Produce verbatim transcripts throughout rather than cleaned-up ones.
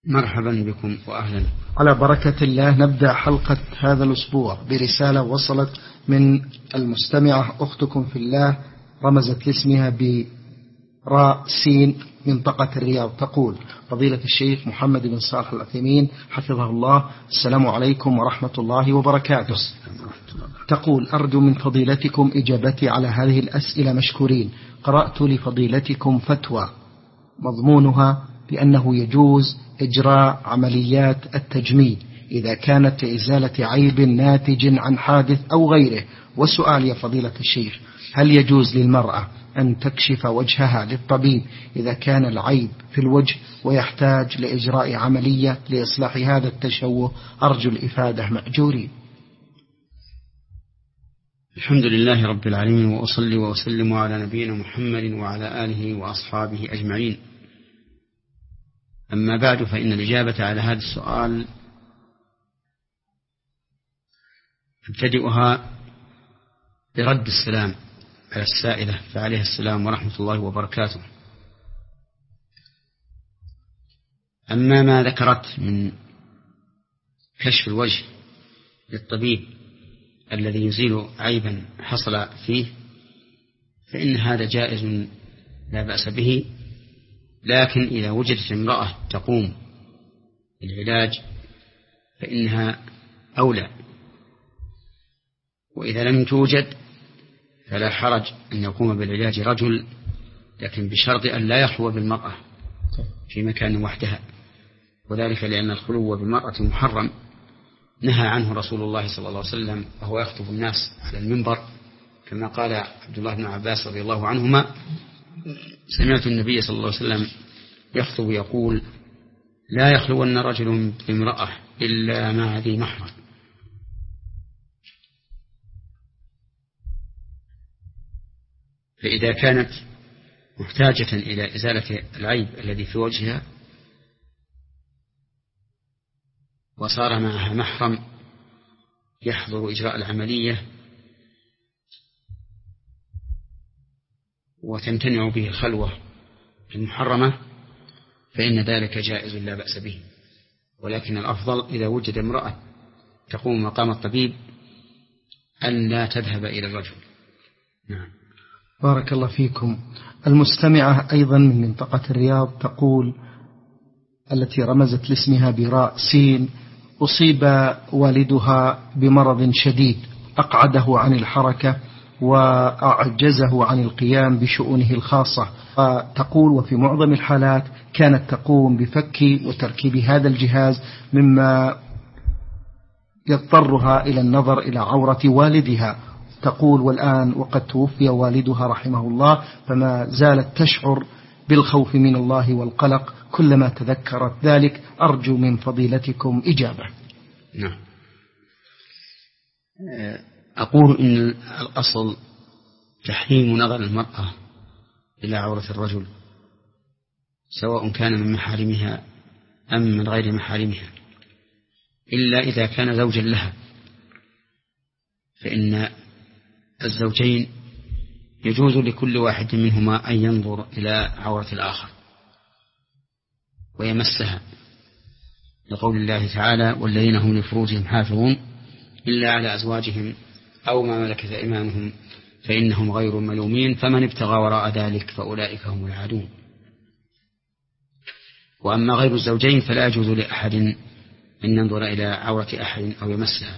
مرحبا بكم وأهلا. على بركة الله نبدأ حلقة هذا الأسبوع برسالة وصلت من المستمعة أختكم في الله، رمزت لاسمها براء سين، منطقة الرياض. تقول: فضيلة الشيخ محمد بن صالح العثيمين حفظه الله، السلام عليكم ورحمة الله وبركاته. تقول: أرجو من فضيلتكم إجابتي على هذه الأسئلة مشكورين. قرأت لفضيلتكم فتوى مضمونها بأنه يجوز إجراء عمليات التجميل إذا كانت لإزالة عيب ناتج عن حادث أو غيره. والسؤال يا فضيلة الشيخ: هل يجوز للمرأة أن تكشف وجهها للطبيب إذا كان العيب في الوجه ويحتاج لإجراء عملية لإصلاح هذا التشوه؟ أرجو الإفادة مأجورين. الحمد لله رب العالمين، وأصلي وأسلم على نبينا محمد وعلى آله وأصحابه أجمعين. أما بعد، فإن الإجابة على هذا السؤال ابتدئها برد السلام على السائلة، فعليها السلام ورحمة الله وبركاته. أما ما ذكرت من كشف الوجه للطبيب الذي يزيل عيبا حصل فيه، فإن هذا جائز لا بأس به، لكن إذا وجدت امرأة تقوم بالعلاج فإنها أولى، وإذا لم توجد فلا حرج أن يقوم بالعلاج رجل، لكن بشرط أن لا يخلو بالمرأة في مكان وحدها، وذلك لأن الخلو بالمرأة محرم، نهى عنه رسول الله صلى الله عليه وسلم وهو يخطب الناس على المنبر، كما قال عبد الله بن عباس رضي الله عنهما: سمعت النبي صلى الله عليه وسلم يخطب يقول: لا يخلون رجل بامرأة إلا مع ذي محرم. فإذا كانت محتاجة إلى إزالة العيب الذي في وجهها وصار معها محرم يحضر إجراء العملية وتمتنع به الخلوة المحرمة، فإن ذلك جائز لا بأس به، ولكن الأفضل إذا وجد امرأة تقوم مقام الطبيب أن لا تذهب إلى الرجل. نعم. بارك الله فيكم. المستمعة أيضا من منطقة الرياض تقول، التي رمزت لاسمها براء سين: أصيب والدها بمرض شديد أقعده عن الحركة وأعجزه عن القيام بشؤونه الخاصة. تقول: وفي معظم الحالات كانت تقوم بفك وتركيب هذا الجهاز، مما يضطرها إلى النظر إلى عورة والدها. تقول: والآن وقد توفي والدها رحمه الله، فما زالت تشعر بالخوف من الله والقلق كلما تذكرت ذلك. أرجو من فضيلتكم إجابة. نعم. أقول إن الأصل تحريم نظر المرأة إلى عورة الرجل، سواء كان من محارمها أم من غير محارمها، إلا إذا كان زوجا لها، فإن الزوجين يجوز لكل واحد منهما أن ينظر إلى عورة الآخر ويمسها، لقول الله تعالى: والذين هم لفروجهم حافظون إلا على أزواجهم أو ما ملكت أيمانهم فإنهم غير ملومين فمن ابتغى وراء ذلك فأولئك هم العادون. وأما غير الزوجين فلا يجوز لأحد أن ينظر إلى عورة أحد أو يمسها.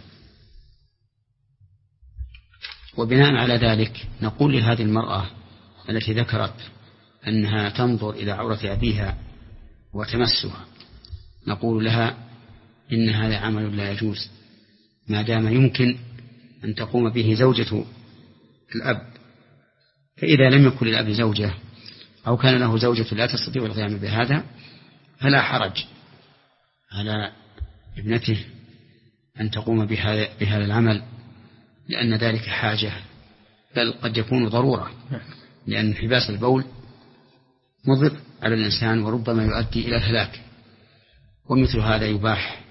وبناء على ذلك نقول لهذه المرأة التي ذكرت أنها تنظر إلى عورة أبيها وتمسها، نقول لها: إن هذا عمل لا يجوز ما دام يمكن أن تقوم به زوجة الأب. فإذا لم يكن للأب زوجة أو كان له زوجة لا تستطيع القيام بهذا، فلا حرج على ابنته أن تقوم بهذا, بهذا العمل، لأن ذلك حاجة، بل قد يكون ضرورة، لأن انحباس البول مضر على الإنسان وربما يؤدي إلى الهلاك، ومثل هذا يباح.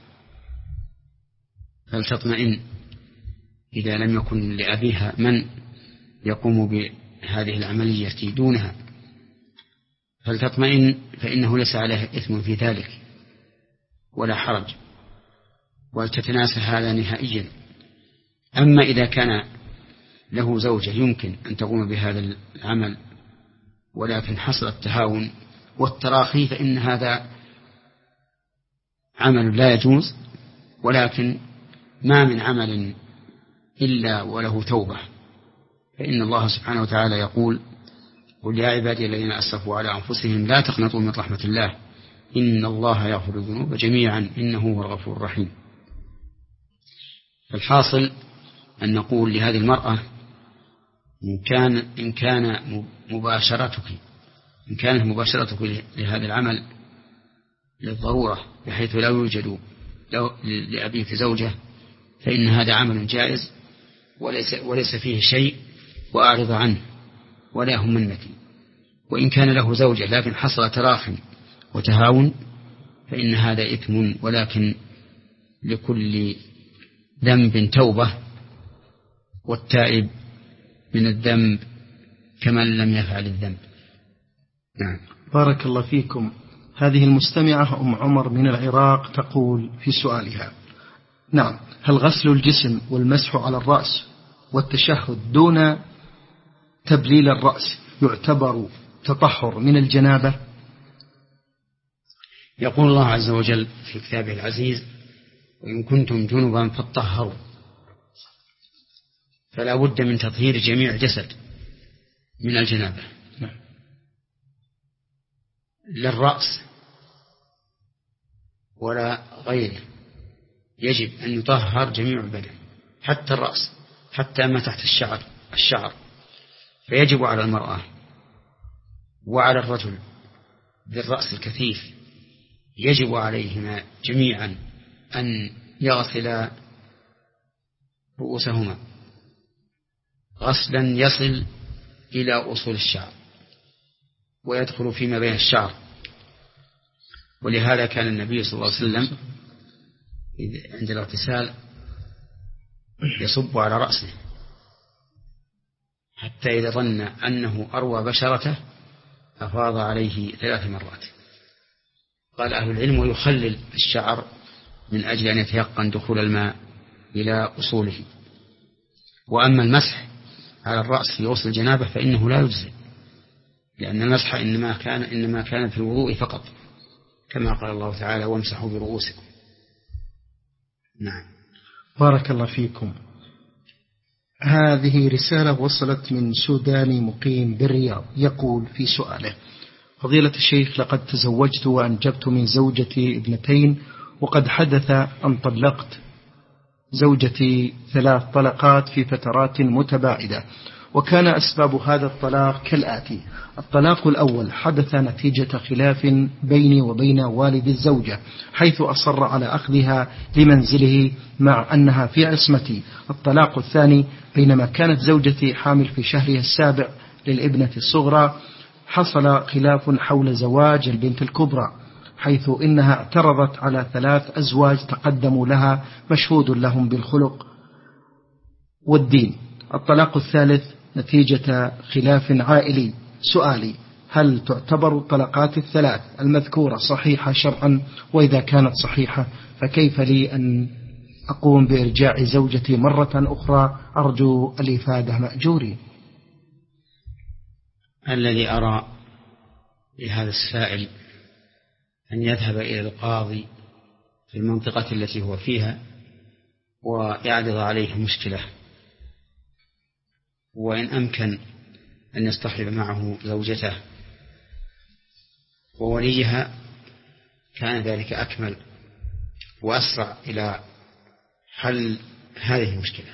فلتطمئن إذا لم يكن لأبيها من يقوم بهذه العملية دونها، فلتطمئن، فإنه ليس عليه إثم في ذلك، ولا حرج، ولتتناسى هذا نهائيا. أما إذا كان له زوجة يمكن أن تقوم بهذا العمل ولكن حصل التهاون والتراخي فإن هذا عمل لا يجوز، ولكن ما من عمل إلا وله توبة، فإن الله سبحانه وتعالى يقول: قل يا عبادي الذين أسرفوا على أنفسهم لا تقنطوا من رحمة الله إن الله يغفر الذنوب جميعا إنه هو الغفور الرحيم. فالحاصل أن نقول لهذه المرأة: إن كان إن كان مباشرتك إن كانت مباشرتك لهذا العمل للضرورة بحيث لا يوجد لأبيك زوجة فإن هذا عمل جائز وليس, وليس فيه شيء وأعرض عنه ولا يهمنك. وإن كان له زوجة لكن حصل تراخٍ وتهاون فإن هذا إثم، ولكن لكل ذنب توبة، والتائب من الذنب كمن لم يفعل الذنب. نعم. بارك الله فيكم. هذه المستمعة أم عمر من العراق تقول في سؤالها: نعم، هل غسل الجسم والمسح على الرأس والتشهد دون تبليل الرأس يعتبر تطهر من الجنابة؟ يقول الله عز وجل في كتابه العزيز: وإن كنتم جنبا فاطهروا. فلا بد من تطهير جميع الجسد من الجنابة. نعم. للرأس ولا غيره، يجب أن يطهر جميع البدن حتى الرأس، حتى ما تحت الشعر الشعر فيجب على المرأة وعلى الرجل بالرأس الكثيف يجب عليهما جميعا أن يغسلا رؤوسهما غسلا يصل إلى أصول الشعر ويدخل فيما بين الشعر. ولهذا كان النبي صلى الله عليه وسلم عند الاغتسال يصب على رأسه حتى إذا ظن أنه أروى بشرته أفاض عليه ثلاث مرات. قال أهل العلم: ويخلل الشعر من أجل أن يتيقن دخول الماء إلى أصوله. وأما المسح على الرأس في غسل الجنابة فإنه لا يجزئ، لأن المسح إنما كان إنما كان في الوضوء فقط، كما قال الله تعالى: وامسحوا برؤوسكم. نعم. بارك الله فيكم. هذه رسالة وصلت من سوداني مقيم بالرياض، يقول في سؤاله: فضيلة الشيخ، لقد تزوجت وأنجبت من زوجتي ابنتين، وقد حدث أن طلقت زوجتي ثلاث طلقات في فترات متباعدة، وكان أسباب هذا الطلاق كالآتي: الطلاق الأول حدث نتيجة خلاف بيني وبين والد الزوجة، حيث أصر على أخذها لمنزله مع أنها في عصمتي. الطلاق الثاني بينما كانت زوجتي حامل في شهرها السابع للابنة الصغرى، حصل خلاف حول زواج البنت الكبرى، حيث إنها اعترضت على ثلاث أزواج تقدموا لها مشهود لهم بالخلق والدين. الطلاق الثالث نتيجة خلاف عائلي. سؤالي: هل تعتبر الطلقات الثلاث المذكورة صحيحة شرعا؟ وإذا كانت صحيحة فكيف لي أن أقوم بإرجاع زوجتي مرة أخرى؟ أرجو الإفادة مأجوري. الذي أرى لهذا السائل أن يذهب إلى القاضي في المنطقة التي هو فيها ويعرض عليه مشكلة، وإن أمكن أن يصطحب معه زوجته ووليها كان ذلك أكمل وأسرع إلى حل هذه المشكلة.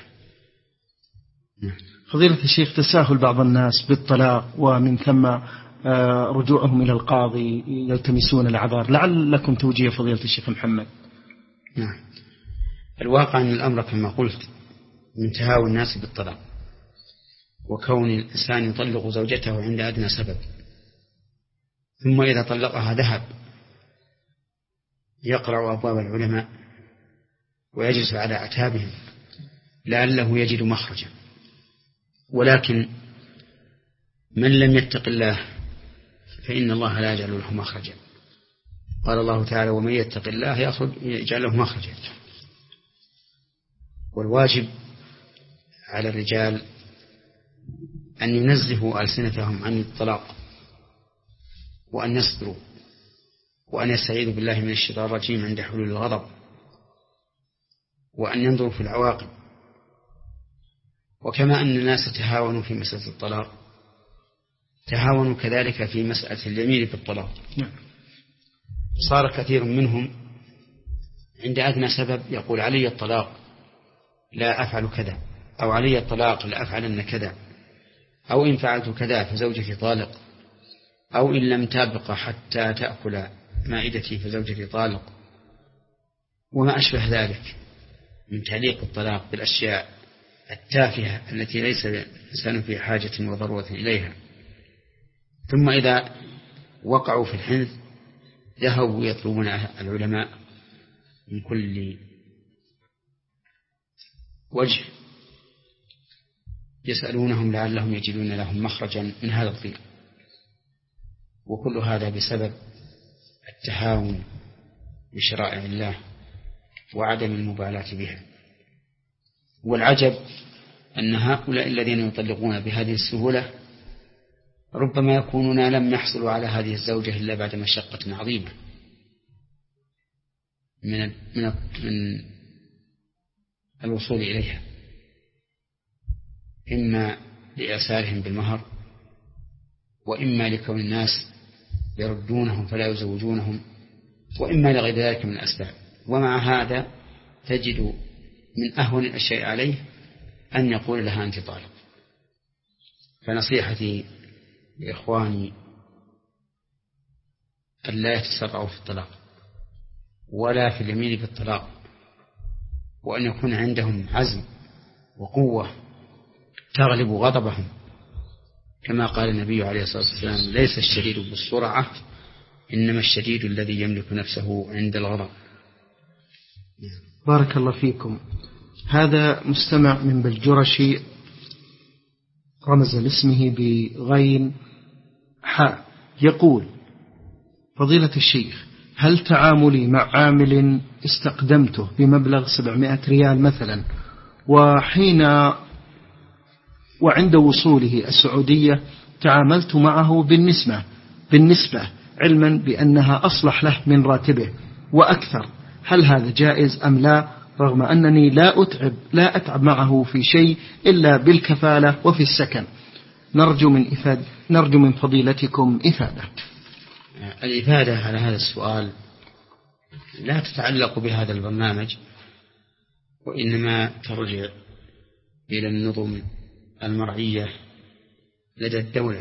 فضيلة الشيخ، تساهل بعض الناس بالطلاق ومن ثم رجوعهم إلى القاضي يلتمسون الأعذار، لعلكم توجيه فضيلة الشيخ محمد. نعم. الواقع أن الأمر كما قلت من تهاون الناس بالطلاق، وكون الإنسان يطلق زوجته عند أدنى سبب، ثم إذا طلقها ذهب يقرع أبواب العلماء ويجلس على أعتابهم لعله يجد مخرجا. ولكن من لم يتق الله فإن الله لا يجعل له مخرجا. قال الله تعالى ومن يتق الله يخرج يجعل له مخرجا. والواجب على الرجال أن ينزهوا ألسنتهم عن الطلاق، وأن يصبروا، وأن يستعيذوا بالله من الشيطان الرجيم عند حلول الغضب، وأن ينظروا في العواقب. وكما أن الناس تهاونوا في مسألة الطلاق تهاونوا كذلك في مسألة اليمين بالطلاق. صار كثير منهم عند أدنى سبب يقول علي الطلاق لا أفعل كذا، أو علي الطلاق لا أفعلن كذا، أو إن فعلت كذا فزوجتي طالق، أو إن لم تبق حتى تأكل مائدتي فزوجتي طالق، وما أشبه ذلك من تعليق الطلاق بالأشياء التافهة التي ليس الإنسان في حاجة وضرورة إليها. ثم إذا وقعوا في الحنث ذهبوا يطلبون العلماء من كل وجه يسألونهم لعلهم يجدون لهم مخرجا من هذا الضيق، وكل هذا بسبب التهاون بشرائع الله وعدم المبالاة بها. والعجب أن هؤلاء الذين يطلقون بهذه السهولة ربما يكونون لم يحصلوا على هذه الزوجة إلا بعد مشقة عظيمة من من من الوصول إليها، إما لإعسارهم بالمهر، وإما لكون الناس يردونهم فلا يزوجونهم، وإما لغير ذلك من الأسباب. ومع هذا تجد من أهون الأشياء عليه أن يقول لها أنت طالق. فنصيحتي لإخواني أن لا يتسرعوا في الطلاق ولا في اليمين بالطلاق، وأن يكون عندهم عزم وقوة تغلب غضبهم، كما قال النبي عليه الصلاة والسلام ليس الشديد بالسرعة إنما الشديد الذي يملك نفسه عند الغضب. بارك الله فيكم. هذا مستمع من بلجرشي رمز لاسمه بغين حاء، يقول فضيلة الشيخ، هل تعاملي مع عامل استقدمته بمبلغ سبعمائة ريال مثلا، وحين وعند وصوله السعودية تعاملت معه بالنسبة بالنسبة علما بأنها أصلح له من راتبه وأكثر، هل هذا جائز أم لا، رغم أنني لا أتعب لا أتعب معه في شيء إلا بالكفالة وفي السكن؟ نرجو من إفادة نرجو من فضيلتكم إفادة. الإفادة على هذا السؤال لا تتعلق بهذا البرنامج، وإنما ترجع إلى النظم المرعية لدى الدولة.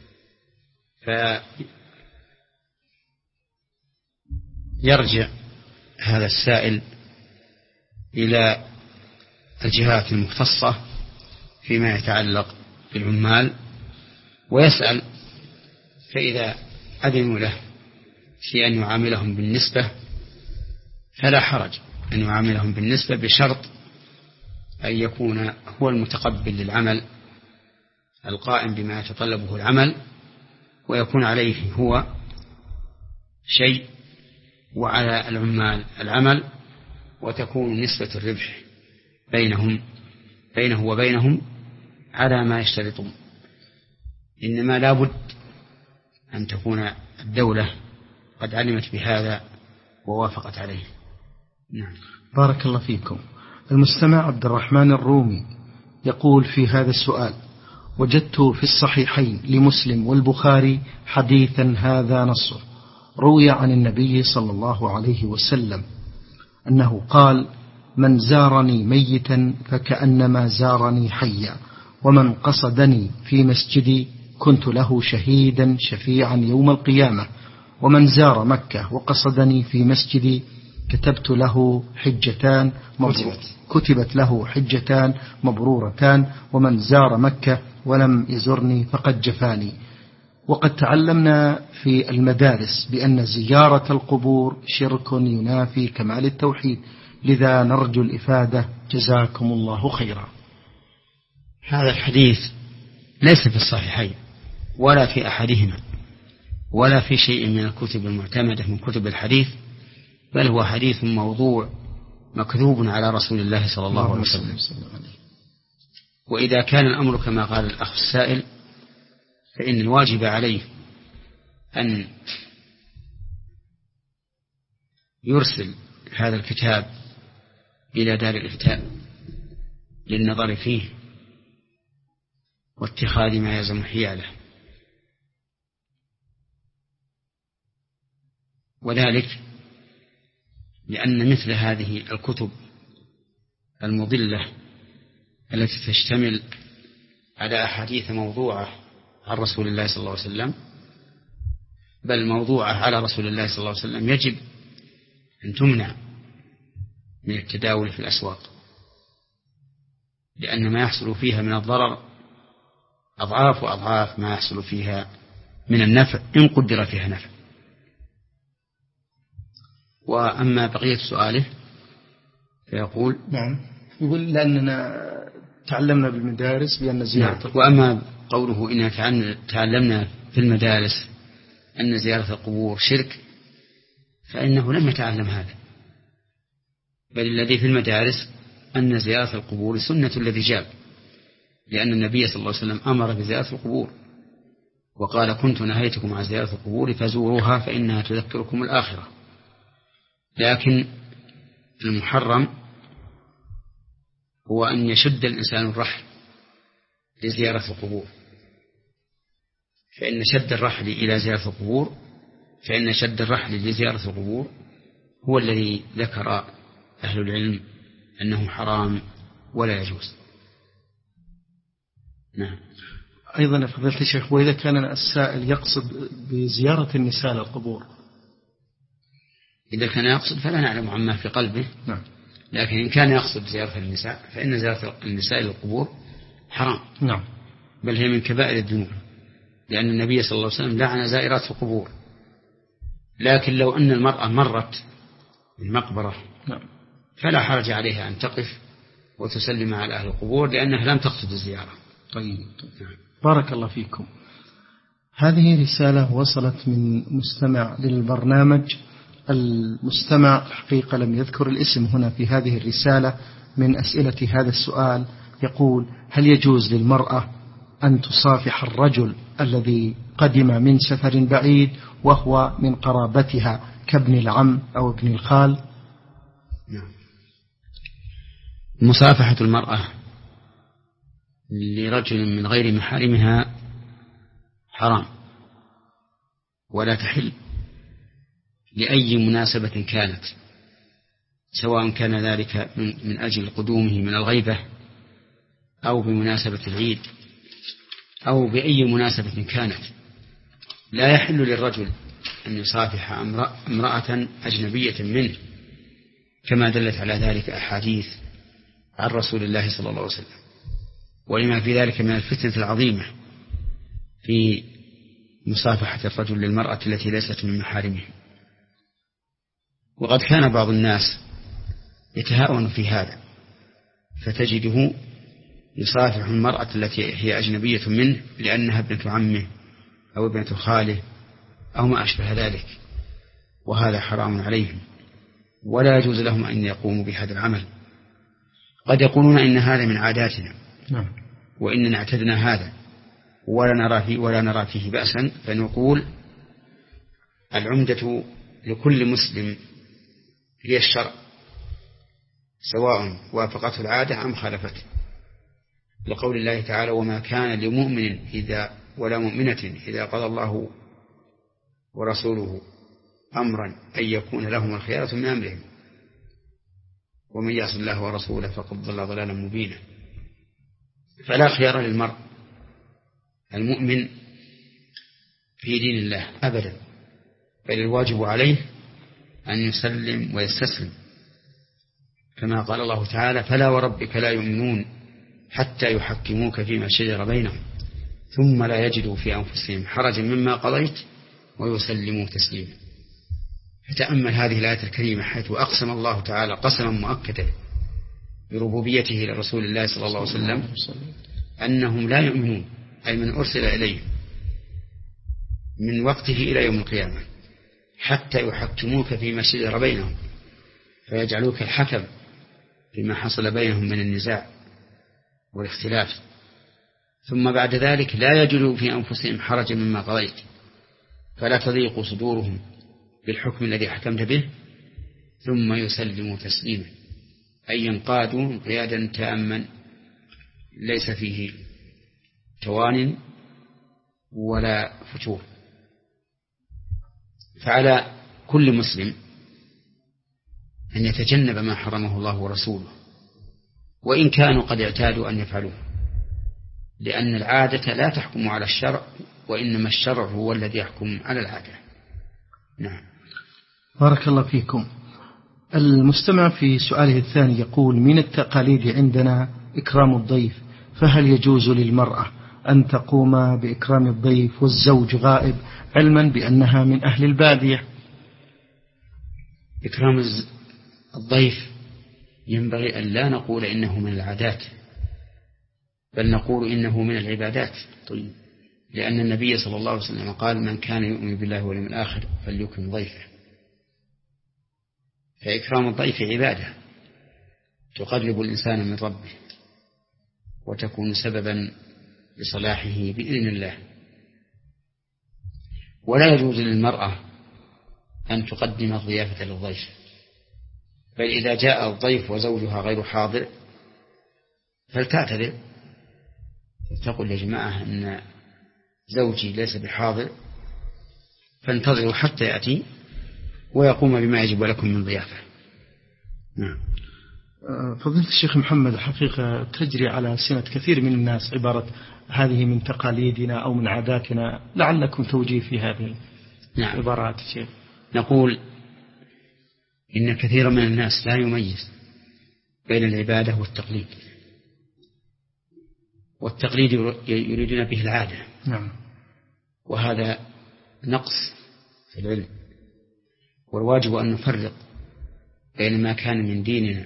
فيرجع هذا السائل إلى الجهات المختصة فيما يتعلق بالعمال ويسأل، فإذا أذنوا له في أن يعاملهم بالنسبة فلا حرج أن يعاملهم بالنسبة، بشرط أن يكون هو المتقبل للعمل القائم بما يتطلبه العمل، ويكون عليه هو شيء وعلى العمال العمل، وتكون نسبة الربح بينهم بينه وبينهم على ما يشترطون. إنما لا بد أن تكون الدولة قد علمت بهذا ووافقت عليه. نعم. بارك الله فيكم. المستمع عبد الرحمن الرومي يقول في هذا السؤال: وجدت في الصحيحين لمسلم والبخاري حديثا هذا نصه روي عن النبي صلى الله عليه وسلم أنه قال: من زارني ميتا فكأنما زارني حيا، ومن قصدني في مسجدي كنت له شهيدا شفيعا يوم القيامة، ومن زار مكة وقصدني في مسجدي كتبت له حجتان مبرور كتبت له حجتان مبرورتان، ومن زار مكة ولم يزرني فقد جفاني. وقد تعلمنا في المدارس بأن زيارة القبور شرك ينافي كمال التوحيد، لذا نرجو الإفادة جزاكم الله خيرا. هذا الحديث ليس في الصحيحين ولا في أحدهما، ولا في شيء من الكتب المعتمدة من كتب الحديث، بل هو حديث موضوع مكذوب على رسول الله صلى الله عليه وسلم. وإذا كان الأمر كما قال الأخ السائل، فإن الواجب عليه أن يرسل هذا الكتاب إلى دار الإفتاء للنظر فيه واتخاذ ما يلزم حياله، وذلك لأن مثل هذه الكتب المضلة التي تشتمل على أحاديث موضوعة عن رسول الله صلى الله عليه وسلم، بل موضوعة على رسول الله صلى الله عليه وسلم، يجب أن تمنع من التداول في الأسواق، لأن ما يحصل فيها من الضرر أضعاف وأضعاف ما يحصل فيها من النفع إن قدر فيها نفع. وأما بقية سؤاله فيقول نعم، يقول لأننا تعلمنا بالمدارس بأن زيارة نعم. وأما قوله إننا تعلمنا في المدارس أن زيارة القبور شرك، فإنه لم يتعلم هذا، بل الذي في المدارس أن زيارة القبور سنة الذي جاب، لأن النبي صلى الله عليه وسلم أمر بزيارة القبور وقال كنت نهيتكم عن زيارة القبور فزوروها فإنها تذكركم الآخرة. لكن المحرم هو أن يشد الإنسان الرحل لزيارة القبور، فإن شد الرحل إلى زيارة القبور فإن شد الرحل لزيارة القبور هو الذي ذكر أهل العلم أنه حرام ولا يجوز. نعم. أيضا يا فضيلة الشيخ، وإذا كان السائل يقصد بزيارة النساء للقبور؟ إذا كان يقصد فلا نعلم عما في قلبه. نعم. لكن إن كان يقصد زيارة النساء فإن زيارة النساء للقبور حرام. نعم. بل هي من كبائر الذنوب، لأن النبي صلى الله عليه وسلم لعن زائرات القبور. لكن لو أن المرأة مرت المقبرة نعم. فلا حرج عليها أن تقف وتسلم على أهل القبور، لأنها لم تقصد الزيارة. طيب. بارك الله فيكم. هذه رسالة وصلت من مستمع للبرنامج. المستمع حقيقة لم يذكر الاسم هنا في هذه الرسالة. من أسئلة هذا السؤال يقول: هل يجوز للمرأة أن تصافح الرجل الذي قدم من سفر بعيد وهو من قرابتها كابن العم أو ابن الخال؟ نعم. مصافحة المرأة لرجل من غير محارمها حرام، ولا تحل لأي مناسبة كانت، سواء كان ذلك من أجل قدومه من الغيبة أو بمناسبة العيد أو بأي مناسبة كانت. لا يحل للرجل أن يصافح امرأة أجنبية منه، كما دلت على ذلك أحاديث عن رسول الله صلى الله عليه وسلم، ولما في ذلك من الفتنة العظيمة في مصافحة الرجل للمرأة التي ليست من محارمه. وقد كان بعض الناس يتهاون في هذا، فتجده يصافح المرأة التي هي أجنبية منه لأنها ابنة عمه أو ابنة خاله أو ما أشبه ذلك، وهذا حرام عليهم، ولا يجوز لهم أن يقوموا بهذا العمل. قد يقولون إن هذا من عاداتنا وإننا اعتدنا هذا ولا نرى فيه, ولا نرى فيه بأسا، فنقول العمدة لكل مسلم هي الشرع، سواء وافقته العادة أم خالفته، لقول الله تعالى: وما كان لمؤمن إذا ولا مؤمنة إذا قضى الله ورسوله أمرا أن يكون لهم الخيارة من أمرهم ومن يعص الله ورسوله فقد ضل ضلالا مبينا. فلا خيار للمرء المؤمن في دين الله أبدا، بل الواجب عليه أن يسلم ويستسلم، كما قال الله تعالى: فلا وربك لا يؤمنون حتى يحكموك فيما شجر بينهم ثم لا يجدوا في أنفسهم حرجا مما قضيت ويسلموا تسليما. فتأمل هذه الآية الكريمة حيث أقسم الله تعالى قسما مؤكدا بربوبيته لرسول الله صلى الله عليه وسلم أنهم لا يؤمنون، أي من أرسل إليهم، من وقته إلى يوم القيامة حتى يحكموك فيما شجر بينهم فيجعلوك الحكم فيما حصل بينهم من النزاع والاختلاف، ثم بعد ذلك لا يجدوا في أنفسهم حرجا مما قضيت فلا تضيق صدورهم بالحكم الذي حكمت به ثم يسلموا تسليما، أي ينقادوا انقيادا تاما ليس فيه توان ولا فتور. فعلى كل مسلم أن يتجنب ما حرمه الله ورسوله وإن كانوا قد اعتادوا أن يفعلوه، لأن العادة لا تحكم على الشرع وإنما الشرع هو الذي يحكم على العادة. نعم. بارك الله فيكم. المستمع في سؤاله الثاني يقول: من التقاليد عندنا إكرام الضيف، فهل يجوز للمرأة أن تقوم بإكرام الضيف والزوج غائب علما بأنها من أهل البادية؟ إكرام الضيف ينبغي أن لا نقول إنه من العادات بل نقول إنه من العبادات. طيب. لأن النبي صلى الله عليه وسلم قال: من كان يؤمن بالله واليوم الآخر فليكرم ضيفه. فإكرام الضيف عبادة تقرب الإنسان من ربه وتكون سببا لصلاحه بإذن الله. ولا يجوز للمرأة أن تقدم الضيافة للضيف، بل إذا جاء الضيف وزوجها غير حاضر فلتعتذر، تقول: يا جماعة إن زوجي ليس بحاضر فانتظروا حتى يأتي ويقوم بما يجب لكم من ضيافة. نعم. فضيلة الشيخ محمد، الحقيقة تجري على سنة كثير من الناس عبارة هذه من تقاليدنا أو من عاداتنا، لعلكم توجيه في هذه نعم. العبارات الشيخ. نقول إن كثير من الناس لا يميز بين العبادة والتقليد، والتقليد يريدون به العادة. نعم. وهذا نقص في العلم، والواجب أن نفرق بين ما كان من ديننا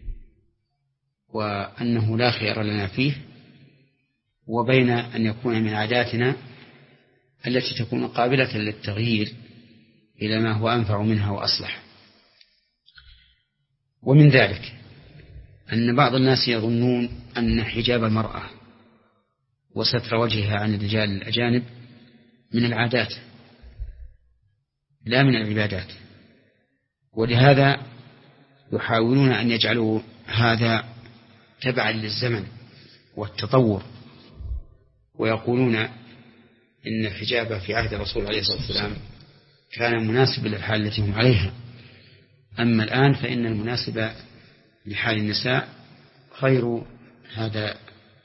وأنه لا خير لنا فيه، وبين أن يكون من عاداتنا التي تكون قابلة للتغيير إلى ما هو أنفع منها وأصلح. ومن ذلك أن بعض الناس يظنون أن حجاب المرأة وستر وجهها عن الرجال الأجانب من العادات لا من العبادات، ولهذا يحاولون أن يجعلوا هذا تبعا للزمن والتطور، ويقولون إن الحجاب في عهد الرسول عليه الصلاة والسلام كان مناسبا للحال التي هم عليها، أما الآن فإن المناسب لحال النساء خير هذا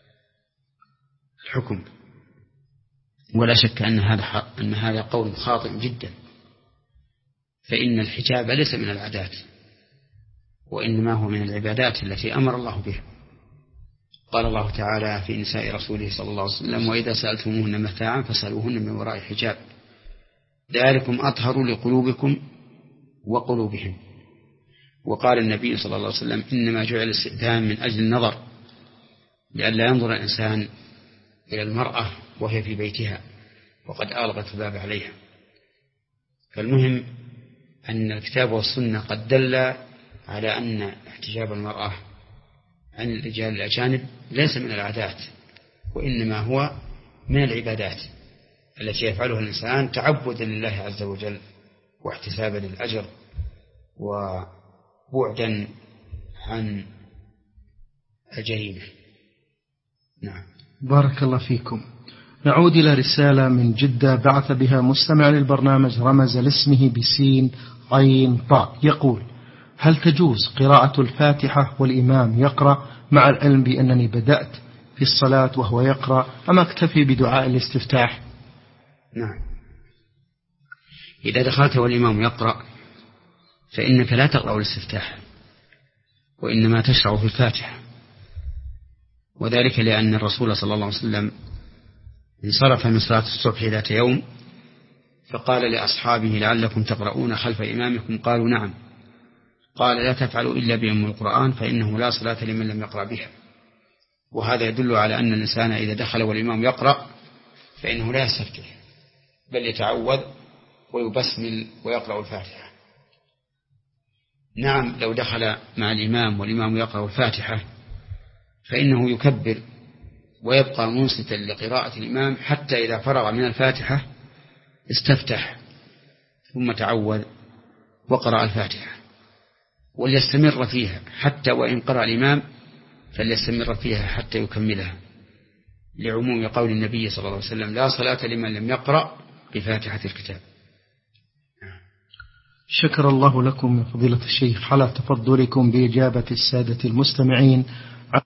الحكم. ولا شك أن هذا أن هذا قول خاطئ جدا، فإن الحجاب ليس من العادات وإنما هو من العبادات التي أمر الله بها. قال الله تعالى في نساء رسوله صلى الله عليه وسلم: وإذا سألتموهن متاعا فاسألوهن من وراء حجاب ذلكم أطهر لقلوبكم وقلوبهم. وقال النبي صلى الله عليه وسلم: إنما جعل الاستئذان من أجل النظر، لئلا ينظر الإنسان إلى المرأة وهي في بيتها وقد أغلقت الباب عليها. فالمهم أن الكتاب والسنة قد دل على أن احتجاب المرأة عن الرجال الأجانب ليس من العادات، وإنما هو من العبادات التي يفعلها الإنسان تعبدا لله عز وجل واحتسابا للأجر وبعدا عن الجريمة. نعم. بارك الله فيكم. نعود إلى رسالة من جدة بعث بها مستمع للبرنامج رمز لاسمه بسين عين طاء، يقول: هل تجوز قراءة الفاتحة والإمام يقرأ مع العلم بأنني بدأت في الصلاة وهو يقرأ، أم أكتفي بدعاء الاستفتاح؟ نعم. إذا دخلت والإمام يقرأ فإنك لا تقرأ الاستفتاح وإنما تشرع في الفاتحة، وذلك لأن الرسول صلى الله عليه وسلم انصرف من صلاة الصبح ذات يوم فقال لأصحابه: لعلكم تقرؤون خلف إمامكم؟ قالوا: نعم. قال: لا تفعلوا إلا بأم القرآن فإنه لا صلاة لمن لم يقرأ بها. وهذا يدل على أن الإنسان إذا دخل والإمام يقرأ فإنه لا يستفتح بل يتعوذ ويبسمل ويقرأ الفاتحة. نعم، لو دخل مع الإمام والإمام يقرأ الفاتحة فإنه يكبر ويبقى منصتا لقراءة الإمام حتى إذا فرغ من الفاتحة استفتح ثم تعوذ وقرأ الفاتحة، وليستمر فيها حتى وإن قرأ الإمام فليستمر فيها حتى يكملها، لعموم قول النبي صلى الله عليه وسلم: لا صلاة لمن لم يقرأ بفاتحة الكتاب. شكر الله لكم من فضيلة الشيخ على تفضلكم بإجابة السادة المستمعين